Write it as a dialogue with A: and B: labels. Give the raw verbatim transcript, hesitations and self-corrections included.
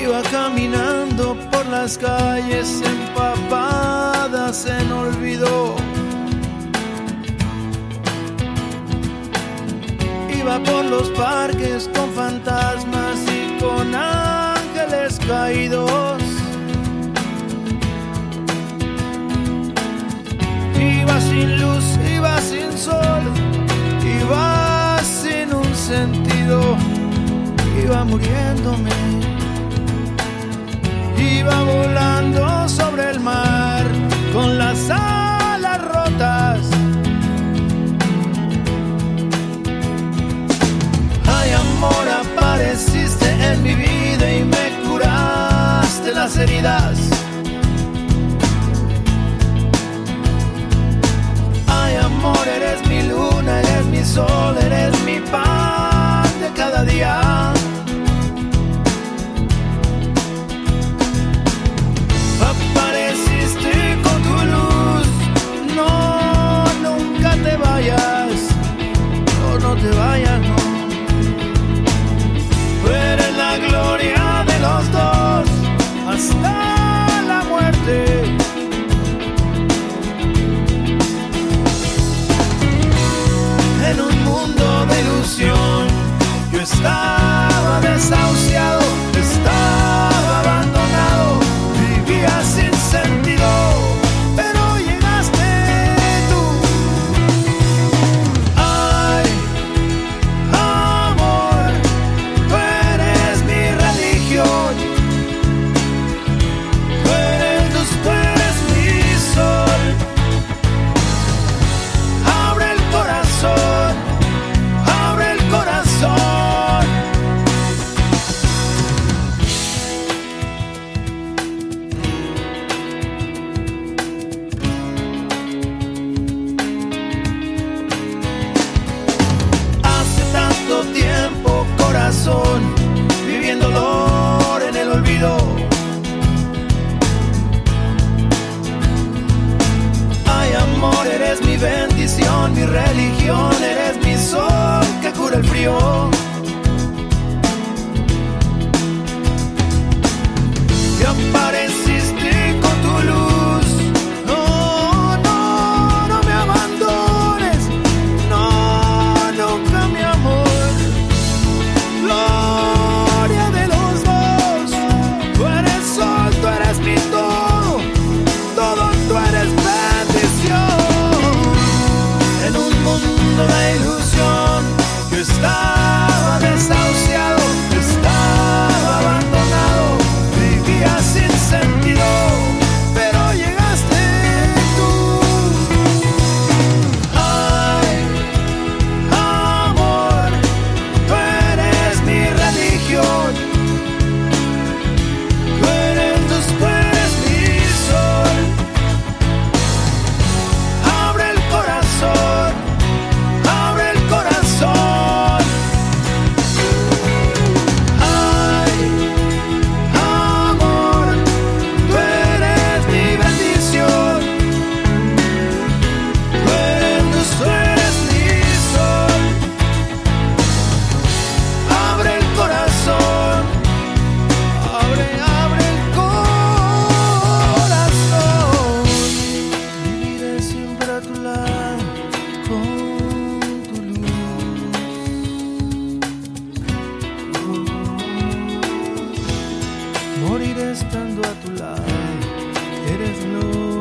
A: Iba caminando por las calles empapadas en olvido. Iba por los parques con fantasmas y con ángeles caídos. Iba sin luz, iba sin sol, iba sin un sentido, iba muriéndome. Iba volando sobre el mar con las alas rotas. Ay, amor, apareciste en mi vida y me curaste las heridas. Ay, amor, eres mi luna, eres mi sol, eres mi pan de cada día. Apareciste con tu luz, no, nunca te vayas, no, no te vayas, no. Tú eres la gloria de los dos, hasta la muerte. En un mundo de ilusión, yo estaba desahuciado, estaba abandonado, vivía sin sentido, pero llegaste tú. Ay, amor, tú eres mi religión, tú eres luz, tú eres mi sol. Abre el corazón, abre el corazón. Hace tanto tiempo, corazón, viviendo dolor en el olvido. Ay, amor, eres mi bendición, mi religión, eres mi sol que cura el frío. Y apareciste con tu luz. No, no, no me abandones. No, nunca, mi amor. Gloria de los dos. Tú eres sol, tú eres mi todo. Todo, tú eres bendición. En un mundo de ilusión, yo estaba desahuciado, estaba abandonado, vivía sin sentido, pero llegaste tú. Ay, amor, tú eres mi religión, tú eres luz, tú eres mi sol. Abre el corazón, abre el corazón. Ay, amor, tú eres mi bendición, tú eres luz, tú eres mi sol. Abre el corazón, abre, abre el corazón. Viviré siempre a tu lado con tu luz. Moriré estando a tu lado, eres luz.